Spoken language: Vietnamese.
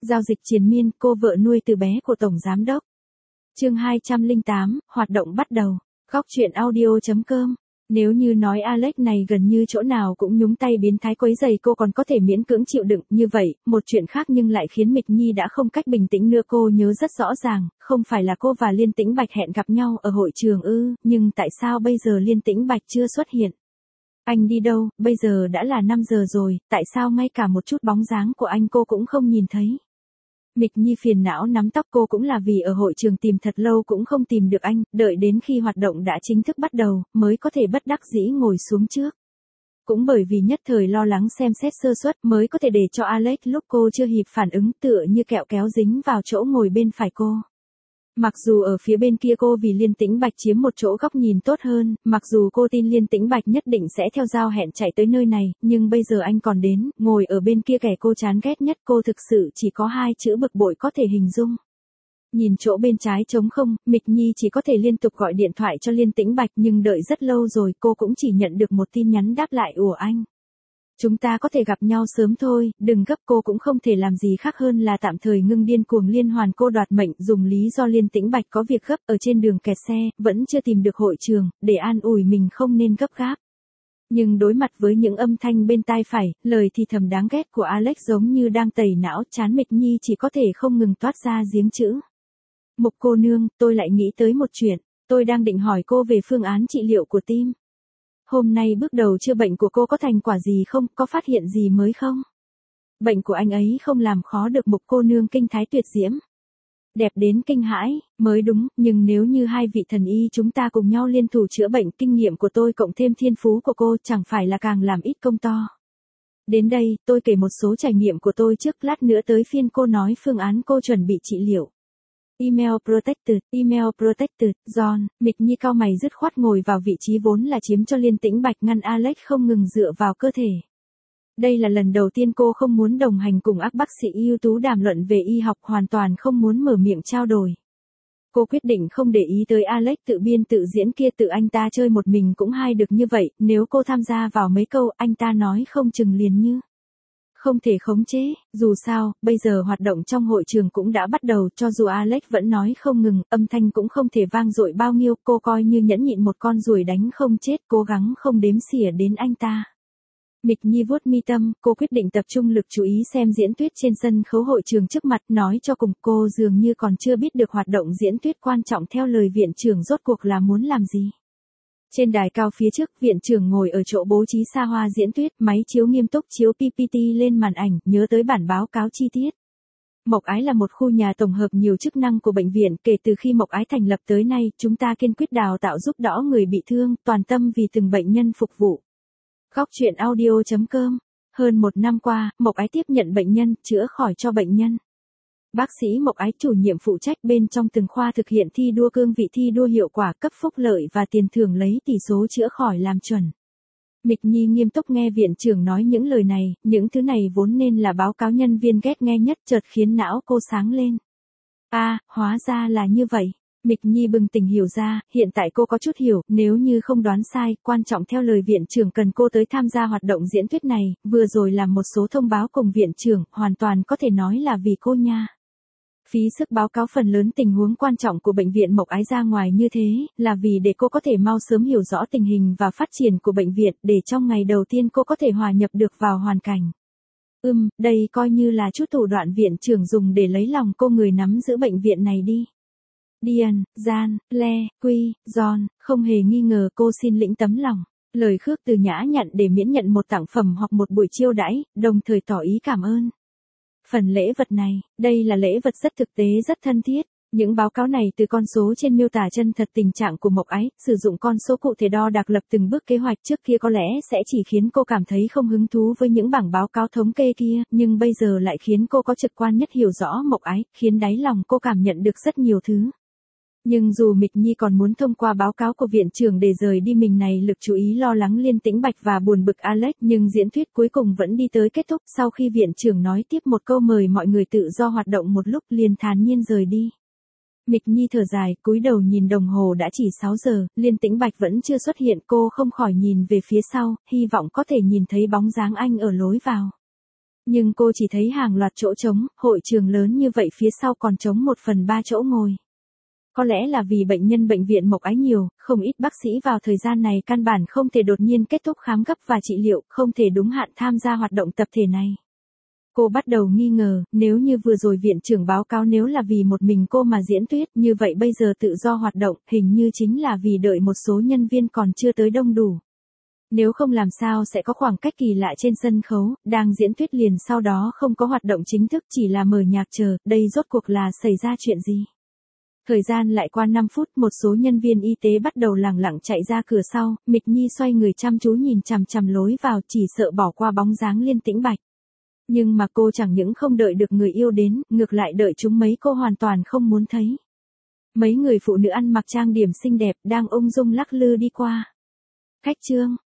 Giao dịch triền miên, cô vợ nuôi từ bé của Tổng Giám đốc. Chương 208, hoạt động bắt đầu. Góc truyện audio.com. Nếu như nói Alex này gần như chỗ nào cũng nhúng tay biến thái quấy rầy cô còn có thể miễn cưỡng chịu đựng, như vậy, một chuyện khác nhưng lại khiến Mịch Nhi đã không cách bình tĩnh nữa. Cô nhớ rất rõ ràng, không phải là cô và Liên Tĩnh Bạch hẹn gặp nhau ở hội trường ư, nhưng tại sao bây giờ Liên Tĩnh Bạch chưa xuất hiện? Anh đi đâu, bây giờ đã là 5 giờ rồi, tại sao ngay cả một chút bóng dáng của anh cô cũng không nhìn thấy? Mịch Nhi phiền não nắm tóc, cô cũng là vì ở hội trường tìm thật lâu cũng không tìm được anh, đợi đến khi hoạt động đã chính thức bắt đầu, mới có thể bất đắc dĩ ngồi xuống trước. Cũng bởi vì nhất thời lo lắng xem xét sơ suất mới có thể để cho Alex lúc cô chưa kịp phản ứng tựa như kẹo kéo dính vào chỗ ngồi bên phải cô. Mặc dù ở phía bên kia cô vì Liên Tĩnh Bạch chiếm một chỗ góc nhìn tốt hơn, mặc dù cô tin Liên Tĩnh Bạch nhất định sẽ theo giao hẹn chạy tới nơi này, nhưng bây giờ anh còn đến, ngồi ở bên kia kẻ cô chán ghét nhất, cô thực sự chỉ có hai chữ bực bội có thể hình dung. Nhìn chỗ bên trái trống không, Mịch Nhi chỉ có thể liên tục gọi điện thoại cho Liên Tĩnh Bạch, nhưng đợi rất lâu rồi cô cũng chỉ nhận được một tin nhắn đáp lại của anh. Chúng ta có thể gặp nhau sớm thôi, đừng gấp. Cô cũng không thể làm gì khác hơn là tạm thời ngưng điên cuồng liên hoàn cô đoạt mệnh, dùng lý do Liên Tĩnh Bạch có việc gấp ở trên đường kẹt xe, vẫn chưa tìm được hội trường, để an ủi mình không nên gấp gáp. Nhưng đối mặt với những âm thanh bên tai phải, lời thì thầm đáng ghét của Alex giống như đang tẩy não, trán Mịch Nhi chỉ có thể không ngừng toát ra giếng chữ. Mục cô nương, tôi lại nghĩ tới một chuyện, tôi đang định hỏi cô về phương án trị liệu của tim. Hôm nay bước đầu chữa bệnh của cô có thành quả gì không, có phát hiện gì mới không? Bệnh của anh ấy không làm khó được Mục cô nương kinh thái tuyệt diễm. Đẹp đến kinh hãi, mới đúng, nhưng nếu như hai vị thần y chúng ta cùng nhau liên thủ chữa bệnh, kinh nghiệm của tôi cộng thêm thiên phú của cô chẳng phải là càng làm ít công to. Đến đây, tôi kể một số trải nghiệm của tôi trước, lát nữa tới phiên cô nói phương án cô chuẩn bị trị liệu. Email protected, John. Mịch Nhi cau mày dứt khoát ngồi vào vị trí vốn là chiếm cho Liên Tĩnh Bạch, ngăn Alex không ngừng dựa vào cơ thể. Đây là lần đầu tiên cô không muốn đồng hành cùng ác bác sĩ ưu tú đàm luận về y học, hoàn toàn không muốn mở miệng trao đổi. Cô quyết định không để ý tới Alex tự biên tự diễn kia, tự anh ta chơi một mình cũng hay được như vậy, nếu cô tham gia vào mấy câu anh ta nói không chừng liền như không thể khống chế. Dù sao, bây giờ hoạt động trong hội trường cũng đã bắt đầu, cho dù Alex vẫn nói không ngừng, âm thanh cũng không thể vang dội bao nhiêu, cô coi như nhẫn nhịn một con ruồi đánh không chết, cố gắng không đếm xỉa đến anh ta. Mịch Nhi vuốt mi tâm, cô quyết định tập trung lực chú ý xem diễn thuyết trên sân khấu hội trường trước mặt, nói cho cùng cô dường như còn chưa biết được hoạt động diễn thuyết quan trọng theo lời viện trưởng rốt cuộc là muốn làm gì. Trên đài cao phía trước, viện trưởng ngồi ở chỗ bố trí xa hoa diễn thuyết, máy chiếu nghiêm túc chiếu PPT lên màn ảnh, nhớ tới bản báo cáo chi tiết. Mộc Ái là một khu nhà tổng hợp nhiều chức năng của bệnh viện, kể từ khi Mộc Ái thành lập tới nay, chúng ta kiên quyết đào tạo giúp đỡ người bị thương, toàn tâm vì từng bệnh nhân phục vụ. Góc truyện audio.com. Hơn một năm qua, Mộc Ái tiếp nhận bệnh nhân, chữa khỏi cho bệnh nhân. Bác sĩ Mộc Ái chủ nhiệm phụ trách bên trong từng khoa thực hiện thi đua cương vị, thi đua hiệu quả, cấp phúc lợi và tiền thưởng lấy tỷ số chữa khỏi làm chuẩn. Mịch Nhi nghiêm túc nghe viện trưởng nói những lời này, những thứ này vốn nên là báo cáo nhân viên ghét nghe nhất, chợt khiến não cô sáng lên. Hóa ra là như vậy. Mịch Nhi bừng tỉnh hiểu ra, hiện tại cô có chút hiểu, nếu như không đoán sai, quan trọng theo lời viện trưởng cần cô tới tham gia hoạt động diễn thuyết này, vừa rồi làm một số thông báo cùng viện trưởng, hoàn toàn có thể nói là vì cô nha. Phí sức báo cáo phần lớn tình huống quan trọng của bệnh viện Mộc Ái ra ngoài như thế, là vì để cô có thể mau sớm hiểu rõ tình hình và phát triển của bệnh viện, để trong ngày đầu tiên cô có thể hòa nhập được vào hoàn cảnh. Đây coi như là chút thủ đoạn viện trưởng dùng để lấy lòng cô người nắm giữ bệnh viện này đi. Dian, Gian, Le, Quy, John, không hề nghi ngờ cô xin lĩnh tấm lòng. Lời khước từ nhã nhặn để miễn nhận một tặng phẩm hoặc một buổi chiêu đãi, đồng thời tỏ ý cảm ơn. Phần lễ vật này, đây là lễ vật rất thực tế, rất thân thiết. Những báo cáo này từ con số trên miêu tả chân thật tình trạng của Mộc Ái, sử dụng con số cụ thể đo đạc lập từng bước kế hoạch, trước kia có lẽ sẽ chỉ khiến cô cảm thấy không hứng thú với những bảng báo cáo thống kê kia, nhưng bây giờ lại khiến cô có trực quan nhất hiểu rõ Mộc Ái, khiến đáy lòng cô cảm nhận được rất nhiều thứ. Nhưng dù Mịch Nhi còn muốn thông qua báo cáo của viện trưởng để rời đi mình này lực chú ý lo lắng Liên Tĩnh Bạch và buồn bực Alex, nhưng diễn thuyết cuối cùng vẫn đi tới kết thúc, sau khi viện trưởng nói tiếp một câu mời mọi người tự do hoạt động một lúc, liền thản nhiên rời đi. Mịch Nhi thở dài, cúi đầu nhìn đồng hồ đã chỉ 6 giờ, Liên Tĩnh Bạch vẫn chưa xuất hiện, cô không khỏi nhìn về phía sau, hy vọng có thể nhìn thấy bóng dáng anh ở lối vào. Nhưng cô chỉ thấy hàng loạt chỗ trống, hội trường lớn như vậy phía sau còn trống 1/3 chỗ ngồi. Có lẽ là vì bệnh nhân bệnh viện Mộc Ái nhiều, không ít bác sĩ vào thời gian này căn bản không thể đột nhiên kết thúc khám gấp và trị liệu, không thể đúng hạn tham gia hoạt động tập thể này. Cô bắt đầu nghi ngờ, nếu như vừa rồi viện trưởng báo cáo nếu là vì một mình cô mà diễn thuyết, như vậy bây giờ tự do hoạt động, hình như chính là vì đợi một số nhân viên còn chưa tới đông đủ. Nếu không làm sao sẽ có khoảng cách kỳ lạ trên sân khấu, đang diễn thuyết liền sau đó không có hoạt động chính thức chỉ là mở nhạc chờ, đây rốt cuộc là xảy ra chuyện gì? Thời gian lại qua 5 phút, một số nhân viên y tế bắt đầu lẳng lặng chạy ra cửa sau, Mịch Nhi xoay người chăm chú nhìn chằm chằm lối vào chỉ sợ bỏ qua bóng dáng Liên Tĩnh Bạch. Nhưng mà cô chẳng những không đợi được người yêu đến, ngược lại đợi chúng mấy cô hoàn toàn không muốn thấy. Mấy người phụ nữ ăn mặc trang điểm xinh đẹp đang ung dung lắc lư đi qua. Khách trương,